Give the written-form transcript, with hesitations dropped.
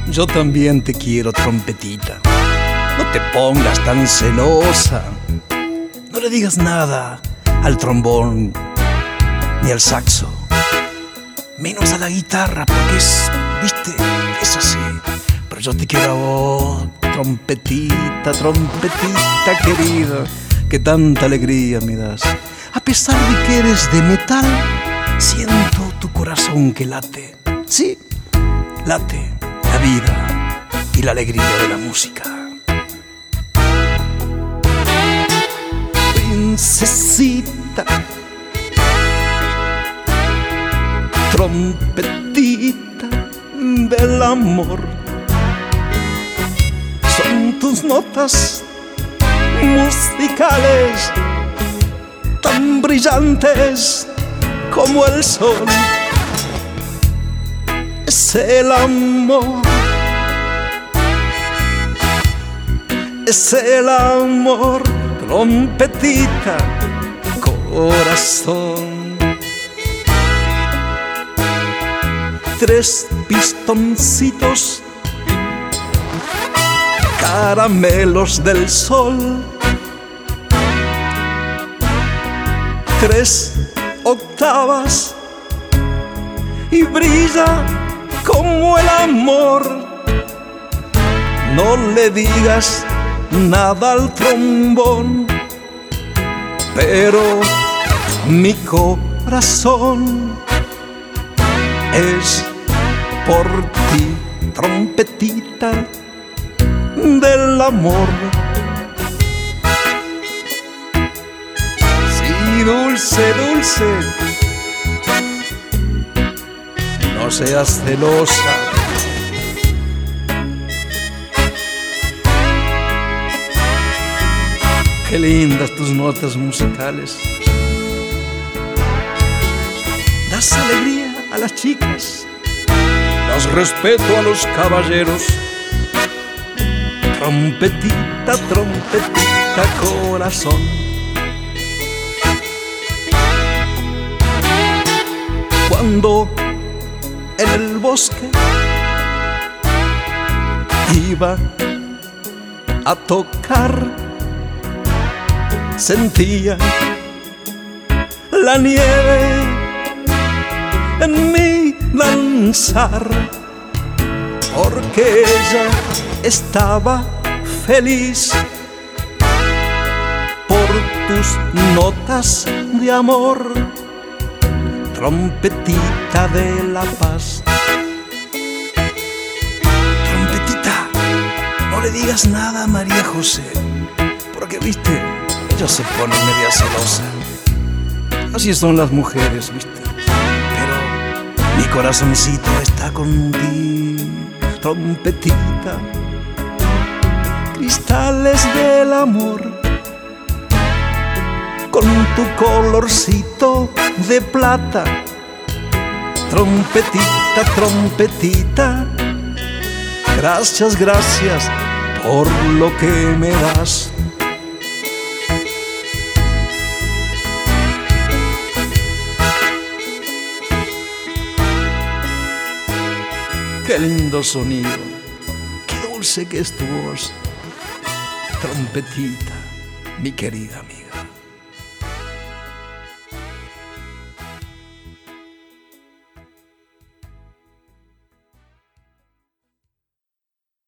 Yo también te quiero, trompetita. No te pongas tan celosa. No le digas nada al trombón ni al saxo, menos a la guitarra, porque viste, es así. Pero yo te quiero a vos, trompetita, trompetita querida, que tanta alegría me das. A pesar de que eres de metal, siento tu corazón que late. Sí, late la vida y la alegría de la música. Princesita, trompetita del amor, son tus notas musicales tan brillantes como el sol. Es el amor, es el amor, trompetita, corazón. 3 pistoncitos, caramelos del sol, 3 octavas y brilla como el amor. No le digas nada al trombón, pero mi corazón es por ti, trompetita del amor. Sí, dulce, dulce, no seas celosa. Qué lindas tus notas musicales. Das alegría a las chicas, das respeto a los caballeros. Trompetita, trompetita, corazón. Cuando en el bosque iba a tocar, sentía la nieve en mi danzar, porque ella estaba feliz por tus notas de amor, trompetita de la paz. Trompetita, no le digas nada a María José, porque viste, ella se pone media celosa. Así son las mujeres, viste. Pero mi corazoncito está contigo, trompetita. Cristales del amor, con tu colorcito de plata. Trompetita, trompetita, gracias, gracias por lo que me das. Qué lindo sonido, qué dulce que es tu voz, trompetita, mi querida mía.